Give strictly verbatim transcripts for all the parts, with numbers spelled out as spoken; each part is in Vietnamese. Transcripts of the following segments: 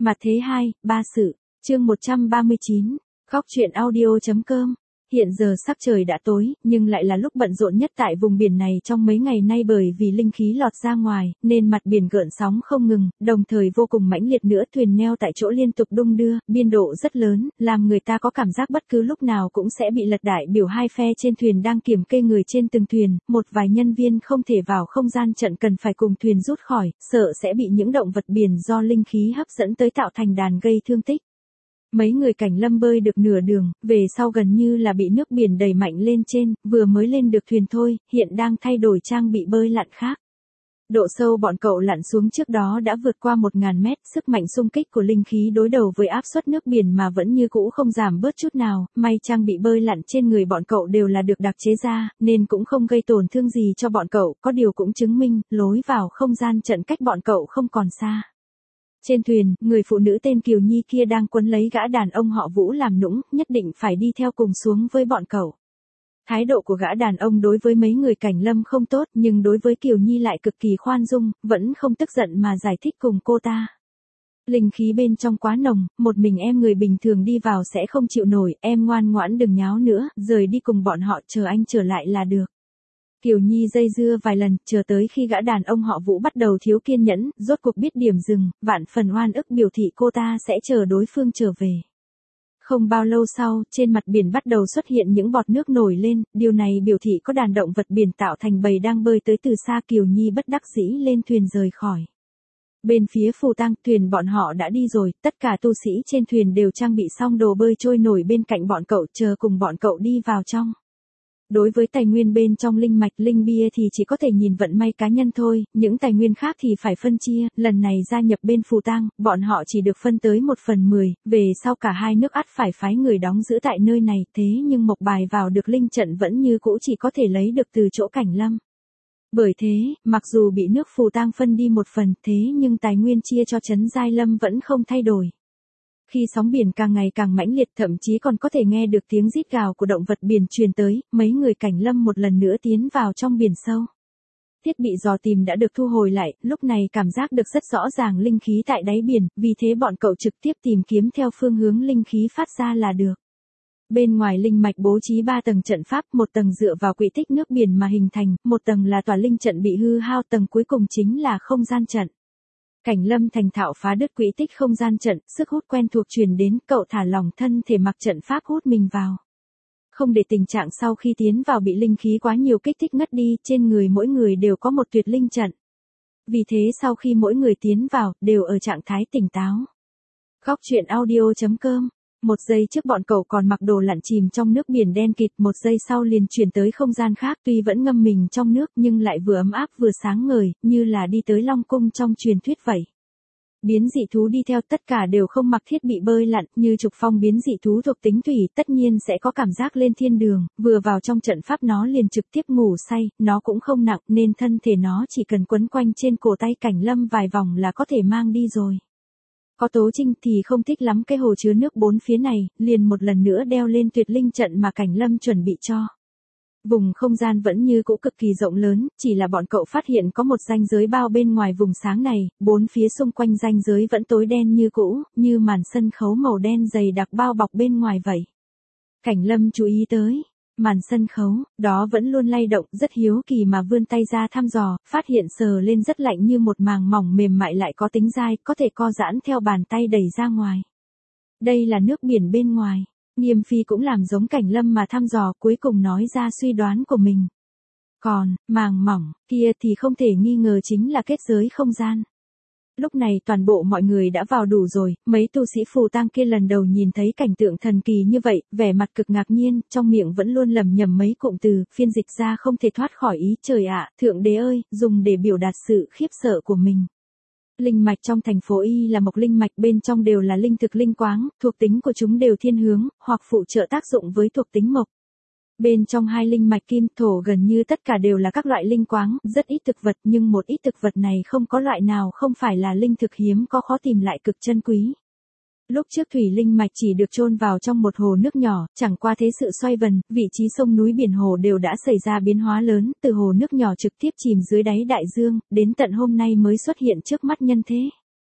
Mặt thế hai, ba sự, chương một trăm ba mươi chín, góc truyện audio.com. Hiện giờ sắc trời đã tối, nhưng lại là lúc bận rộn nhất tại vùng biển này trong mấy ngày nay bởi vì linh khí lọt ra ngoài, nên mặt biển gợn sóng không ngừng, đồng thời vô cùng mãnh liệt nữa, thuyền neo tại chỗ liên tục đung đưa, biên độ rất lớn, làm người ta có cảm giác bất cứ lúc nào cũng sẽ bị lật. Đại biểu hai phe trên thuyền đang kiểm kê người trên từng thuyền, một vài nhân viên không thể vào không gian trận cần phải cùng thuyền rút khỏi, sợ sẽ bị những động vật biển do linh khí hấp dẫn tới tạo thành đàn gây thương tích. Mấy người cảnh lâm bơi được nửa đường, về sau gần như là bị nước biển đẩy mạnh lên trên, vừa mới lên được thuyền thôi, hiện đang thay đổi trang bị bơi lặn khác. Độ sâu bọn cậu lặn xuống trước đó đã vượt qua một nghìn mét, sức mạnh xung kích của linh khí đối đầu với áp suất nước biển mà vẫn như cũ không giảm bớt chút nào, may trang bị bơi lặn trên người bọn cậu đều là được đặc chế ra, nên cũng không gây tổn thương gì cho bọn cậu, có điều cũng chứng minh, lối vào không gian trận cách bọn cậu không còn xa. Trên thuyền, người phụ nữ tên Kiều Nhi kia đang quấn lấy gã đàn ông họ Vũ làm nũng, nhất định phải đi theo cùng xuống với bọn cậu. Thái độ của gã đàn ông đối với mấy người cảnh lâm không tốt, nhưng đối với Kiều Nhi lại cực kỳ khoan dung, vẫn không tức giận mà giải thích cùng cô ta. Linh khí bên trong quá nồng, một mình em người bình thường đi vào sẽ không chịu nổi, em ngoan ngoãn đừng nháo nữa, rời đi cùng bọn họ, chờ anh trở lại là được. Kiều Nhi dây dưa vài lần, chờ tới khi gã đàn ông họ Vũ bắt đầu thiếu kiên nhẫn, rốt cuộc biết điểm dừng, vạn phần oan ức biểu thị cô ta sẽ chờ đối phương trở về. Không bao lâu sau, trên mặt biển bắt đầu xuất hiện những bọt nước nổi lên, điều này biểu thị có đàn động vật biển tạo thành bầy đang bơi tới từ xa. Kiều Nhi bất đắc dĩ lên thuyền rời khỏi. Bên phía Phù Tang, thuyền bọn họ đã đi rồi, tất cả tu sĩ trên thuyền đều trang bị xong đồ bơi trôi nổi bên cạnh bọn cậu, chờ cùng bọn cậu đi vào trong. Đối với tài nguyên bên trong linh mạch, linh bia thì chỉ có thể nhìn vận may cá nhân thôi, những tài nguyên khác thì phải phân chia, lần này gia nhập bên Phù Tang, bọn họ chỉ được phân tới một phần mười, về sau cả hai nước ắt phải phái người đóng giữ tại nơi này, thế nhưng mộc bài vào được linh trận vẫn như cũ chỉ có thể lấy được từ chỗ cảnh lâm. Bởi thế, mặc dù bị nước Phù Tang phân đi một phần, thế nhưng tài nguyên chia cho trấn Giai Lâm vẫn không thay đổi. Khi sóng biển càng ngày càng mãnh liệt, thậm chí còn có thể nghe được tiếng rít gào của động vật biển truyền tới, mấy người cảnh lâm một lần nữa tiến vào trong biển sâu. Thiết bị dò tìm đã được thu hồi lại, lúc này cảm giác được rất rõ ràng linh khí tại đáy biển, vì thế bọn cậu trực tiếp tìm kiếm theo phương hướng linh khí phát ra là được. Bên ngoài linh mạch bố trí ba tầng trận pháp, một tầng dựa vào quỹ tích nước biển mà hình thành, một tầng là tòa linh trận bị hư hao, tầng cuối cùng chính là không gian trận. Cảnh lâm thành thạo phá đứt quỹ tích không gian trận, sức hút quen thuộc truyền đến, cậu thả lỏng thân thể mặc trận pháp hút mình vào. Không để tình trạng sau khi tiến vào bị linh khí quá nhiều kích thích ngất đi, trên người mỗi người đều có một tuyệt linh trận. Vì thế sau khi mỗi người tiến vào, đều ở trạng thái tỉnh táo. Góc truyện audio.com. Một giây trước bọn cậu còn mặc đồ lặn chìm trong nước biển đen kịt, một giây sau liền chuyển tới không gian khác, tuy vẫn ngâm mình trong nước nhưng lại vừa ấm áp vừa sáng ngời, như là đi tới Long Cung trong truyền thuyết vậy. Biến dị thú đi theo, tất cả đều không mặc thiết bị bơi lặn, như Trục Phong biến dị thú thuộc tính thủy, tất nhiên sẽ có cảm giác lên thiên đường, vừa vào trong trận pháp nó liền trực tiếp ngủ say, nó cũng không nặng nên thân thể nó chỉ cần quấn quanh trên cổ tay cảnh lâm vài vòng là có thể mang đi rồi. Có Tố Trinh thì không thích lắm cái hồ chứa nước bốn phía này, liền một lần nữa đeo lên tuyệt linh trận mà cảnh lâm chuẩn bị cho. Vùng không gian vẫn như cũ cực kỳ rộng lớn, chỉ là bọn cậu phát hiện có một ranh giới bao bên ngoài vùng sáng này, bốn phía xung quanh ranh giới vẫn tối đen như cũ, như màn sân khấu màu đen dày đặc bao bọc bên ngoài vậy. Cảnh lâm chú ý tới. Màn sân khấu, đó vẫn luôn lay động, rất hiếu kỳ mà vươn tay ra thăm dò, phát hiện sờ lên rất lạnh như một màng mỏng mềm mại lại có tính dai, có thể co giãn theo bàn tay đẩy ra ngoài. Đây là nước biển bên ngoài. Nghiêm Phi cũng làm giống cảnh lâm mà thăm dò, cuối cùng nói ra suy đoán của mình. Còn, màng mỏng, kia thì không thể nghi ngờ chính là kết giới không gian. Lúc này toàn bộ mọi người đã vào đủ rồi, mấy tu sĩ Phù Tang kia lần đầu nhìn thấy cảnh tượng thần kỳ như vậy, vẻ mặt cực ngạc nhiên, trong miệng vẫn luôn lẩm nhẩm mấy cụm từ, phiên dịch ra không thể thoát khỏi ý trời ạ, thượng đế ơi, dùng để biểu đạt sự khiếp sợ của mình. Linh mạch trong thành phố Y là mộc linh mạch, bên trong đều là linh thực linh quáng, thuộc tính của chúng đều thiên hướng, hoặc phụ trợ tác dụng với thuộc tính mộc. Bên trong hai linh mạch kim thổ gần như tất cả đều là các loại linh quáng, rất ít thực vật nhưng một ít thực vật này không có loại nào không phải là linh thực hiếm có khó tìm lại cực chân quý. Lúc trước thủy linh mạch chỉ được chôn vào trong một hồ nước nhỏ, chẳng qua thế sự xoay vần, vị trí sông núi biển hồ đều đã xảy ra biến hóa lớn, từ hồ nước nhỏ trực tiếp chìm dưới đáy đại dương, đến tận hôm nay mới xuất hiện trước mắt nhân thế.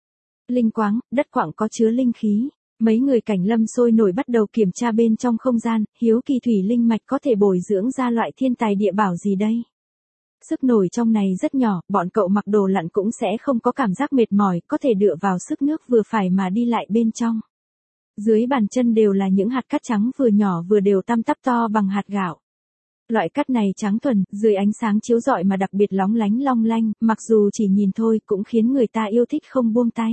Linh quáng, đất quặng có chứa linh khí. Mấy người cảnh lâm sôi nổi bắt đầu kiểm tra bên trong không gian, hiếu kỳ thủy linh mạch có thể bồi dưỡng ra loại thiên tài địa bảo gì đây. Sức nổi trong này rất nhỏ, bọn cậu mặc đồ lặn cũng sẽ không có cảm giác mệt mỏi, có thể dựa vào sức nước vừa phải mà đi lại bên trong. Dưới bàn chân đều là những hạt cát trắng vừa nhỏ vừa đều tăm tắp to bằng hạt gạo. Loại cát này trắng thuần, dưới ánh sáng chiếu rọi mà đặc biệt lóng lánh long lanh, mặc dù chỉ nhìn thôi cũng khiến người ta yêu thích không buông tay.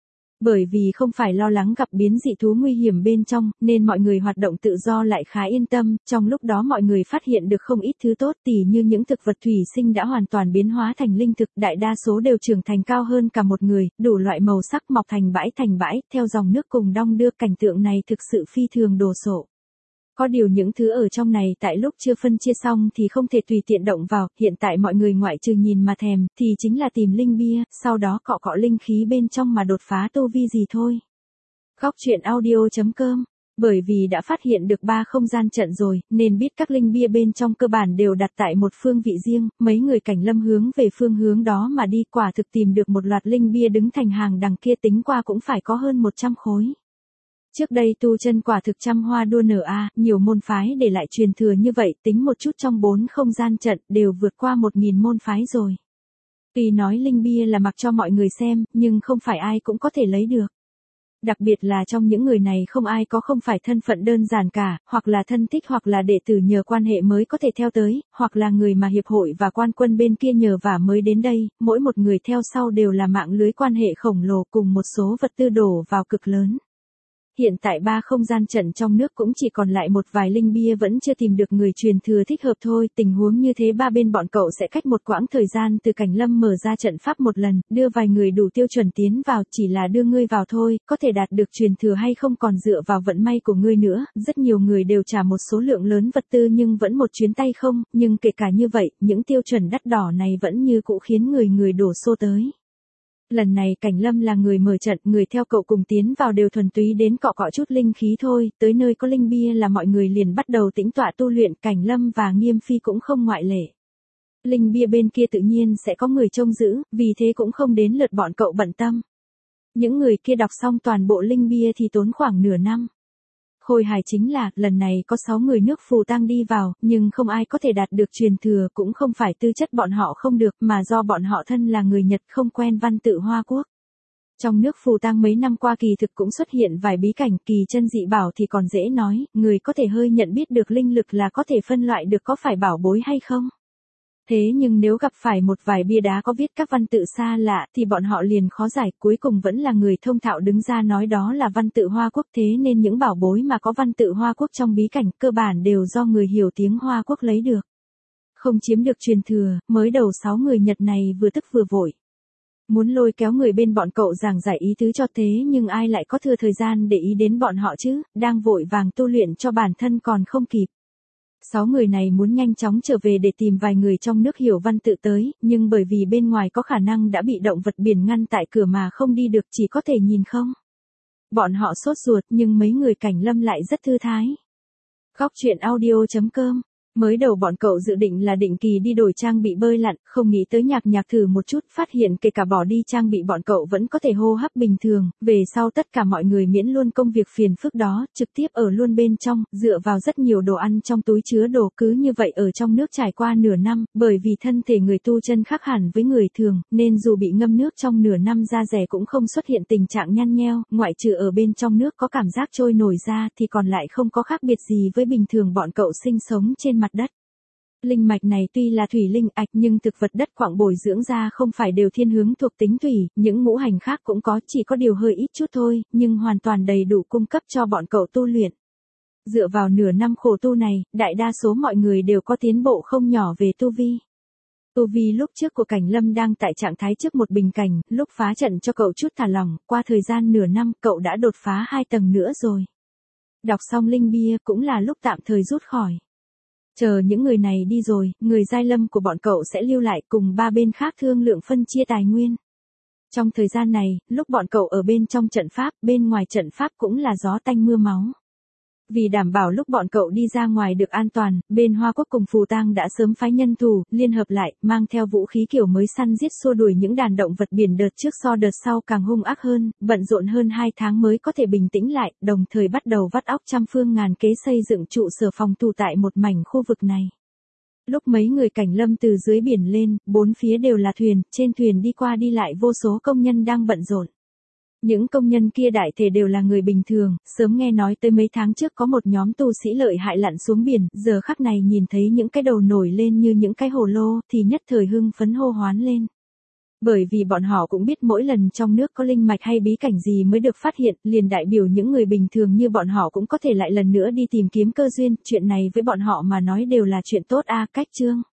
Bởi vì không phải lo lắng gặp biến dị thú nguy hiểm bên trong, nên mọi người hoạt động tự do lại khá yên tâm, trong lúc đó mọi người phát hiện được không ít thứ tốt tỉ như những thực vật thủy sinh đã hoàn toàn biến hóa thành linh thực, đại đa số đều trưởng thành cao hơn cả một người, đủ loại màu sắc mọc thành bãi thành bãi, theo dòng nước cùng đong đưa, cảnh tượng này thực sự phi thường đồ sộ. Có điều những thứ ở trong này tại lúc chưa phân chia xong thì không thể tùy tiện động vào, hiện tại mọi người ngoại trừ nhìn mà thèm, thì chính là tìm linh bia, sau đó cọ cọ linh khí bên trong mà đột phá tu vi gì thôi. Góc truyện audio chấm com. Bởi vì đã phát hiện được ba không gian trận rồi, nên biết các linh bia bên trong cơ bản đều đặt tại một phương vị riêng, mấy người cảnh lâm hướng về phương hướng đó mà đi, quả thực tìm được một loạt linh bia đứng thành hàng đằng kia, tính qua cũng phải có hơn một trăm khối. Trước đây tu chân quả thực trăm hoa đua nở a, à, nhiều môn phái để lại truyền thừa như vậy, tính một chút trong bốn không gian trận đều vượt qua một nghìn môn phái rồi. Tuy nói linh bia là mặc cho mọi người xem, nhưng không phải ai cũng có thể lấy được. Đặc biệt là trong những người này không ai có không phải thân phận đơn giản cả, hoặc là thân thích hoặc là đệ tử nhờ quan hệ mới có thể theo tới, hoặc là người mà hiệp hội và quan quân bên kia nhờ vả mới đến đây, mỗi một người theo sau đều là mạng lưới quan hệ khổng lồ cùng một số vật tư đổ vào cực lớn. Hiện tại ba không gian trận trong nước cũng chỉ còn lại một vài linh bia vẫn chưa tìm được người truyền thừa thích hợp thôi, tình huống như thế ba bên bọn cậu sẽ cách một quãng thời gian từ cảnh lâm mở ra trận pháp một lần, đưa vài người đủ tiêu chuẩn tiến vào, chỉ là đưa ngươi vào thôi, có thể đạt được truyền thừa hay không còn dựa vào vận may của ngươi nữa, rất nhiều người đều trả một số lượng lớn vật tư nhưng vẫn một chuyến tay không, nhưng kể cả như vậy, những tiêu chuẩn đắt đỏ này vẫn như cũ khiến người người đổ xô tới. Lần này cảnh lâm là người mở trận, người theo cậu cùng tiến vào đều thuần túy đến cọ cọ chút linh khí thôi, tới nơi có linh bia là mọi người liền bắt đầu tĩnh tọa tu luyện, cảnh lâm và nghiêm phi cũng không ngoại lệ. Linh bia bên kia tự nhiên sẽ có người trông giữ, vì thế cũng không đến lượt bọn cậu bận tâm. Những người kia đọc xong toàn bộ linh bia thì tốn khoảng nửa năm. Khôi hài chính là, lần này có sáu người nước phù tang đi vào, nhưng không ai có thể đạt được truyền thừa, cũng không phải tư chất bọn họ không được, mà do bọn họ thân là người Nhật không quen văn tự Hoa Quốc. Trong nước phù tang mấy năm qua kỳ thực cũng xuất hiện vài bí cảnh, kỳ chân dị bảo thì còn dễ nói, người có thể hơi nhận biết được linh lực là có thể phân loại được có phải bảo bối hay không. Thế nhưng nếu gặp phải một vài bia đá có viết các văn tự xa lạ thì bọn họ liền khó giải, cuối cùng vẫn là người thông thạo đứng ra nói đó là văn tự Hoa Quốc, thế nên những bảo bối mà có văn tự Hoa Quốc trong bí cảnh cơ bản đều do người hiểu tiếng Hoa Quốc lấy được. Không chiếm được truyền thừa, mới đầu sáu người Nhật này vừa tức vừa vội. Muốn lôi kéo người bên bọn cậu giảng giải ý tứ cho thế nhưng ai lại có thừa thời gian để ý đến bọn họ chứ, đang vội vàng tu luyện cho bản thân còn không kịp. Sáu người này muốn nhanh chóng trở về để tìm vài người trong nước hiểu văn tự tới, nhưng bởi vì bên ngoài có khả năng đã bị động vật biển ngăn tại cửa mà không đi được, chỉ có thể nhìn không. Bọn họ sốt ruột nhưng mấy người cảnh lâm lại rất thư thái. Góc truyện audio chấm com. Mới đầu bọn cậu dự định là định kỳ đi đổi trang bị bơi lặn, không nghĩ tới nhạc nhạc thử một chút, phát hiện kể cả bỏ đi trang bị bọn cậu vẫn có thể hô hấp bình thường, về sau tất cả mọi người miễn luôn công việc phiền phức đó, trực tiếp ở luôn bên trong, dựa vào rất nhiều đồ ăn trong túi chứa đồ, cứ như vậy ở trong nước trải qua nửa năm, bởi vì thân thể người tu chân khác hẳn với người thường, nên dù bị ngâm nước trong nửa năm da rẻ cũng không xuất hiện tình trạng nhăn nheo, ngoại trừ ở bên trong nước có cảm giác trôi nổi ra thì còn lại không có khác biệt gì với bình thường bọn cậu sinh sống trên mặt đất. Linh mạch này tuy là thủy linh ạch nhưng thực vật đất quặng bồi dưỡng ra không phải đều thiên hướng thuộc tính thủy, những ngũ hành khác cũng có, chỉ có điều hơi ít chút thôi, nhưng hoàn toàn đầy đủ cung cấp cho bọn cậu tu luyện. Dựa vào nửa năm khổ tu này, đại đa số mọi người đều có tiến bộ không nhỏ về tu vi. Tu vi lúc trước của cảnh lâm đang tại trạng thái trước một bình cảnh, lúc phá trận cho cậu chút thả lỏng, qua thời gian nửa năm cậu đã đột phá hai tầng nữa rồi. Đọc xong linh bia cũng là lúc tạm thời rút khỏi. Chờ những người này đi rồi, người giai lâm của bọn cậu sẽ lưu lại cùng ba bên khác thương lượng phân chia tài nguyên. Trong thời gian này, lúc bọn cậu ở bên trong trận pháp, bên ngoài trận pháp cũng là gió tanh mưa máu. Vì đảm bảo lúc bọn cậu đi ra ngoài được an toàn, bên Hoa Quốc cùng Phù Tang đã sớm phái nhân thủ, liên hợp lại, mang theo vũ khí kiểu mới săn giết xua đuổi những đàn động vật biển đợt trước so đợt sau càng hung ác hơn, bận rộn hơn hai tháng mới có thể bình tĩnh lại, đồng thời bắt đầu vắt óc trăm phương ngàn kế xây dựng trụ sở phòng thủ tại một mảnh khu vực này. Lúc mấy người Cảnh Lâm từ dưới biển lên, bốn phía đều là thuyền, trên thuyền đi qua đi lại vô số công nhân đang bận rộn. Những công nhân kia đại thể đều là người bình thường, sớm nghe nói tới mấy tháng trước có một nhóm tu sĩ lợi hại lặn xuống biển, giờ khắc này nhìn thấy những cái đầu nổi lên như những cái hồ lô, thì nhất thời hưng phấn hô hoán lên. Bởi vì bọn họ cũng biết mỗi lần trong nước có linh mạch hay bí cảnh gì mới được phát hiện, liền đại biểu những người bình thường như bọn họ cũng có thể lại lần nữa đi tìm kiếm cơ duyên, chuyện này với bọn họ mà nói đều là chuyện tốt a. Cách chương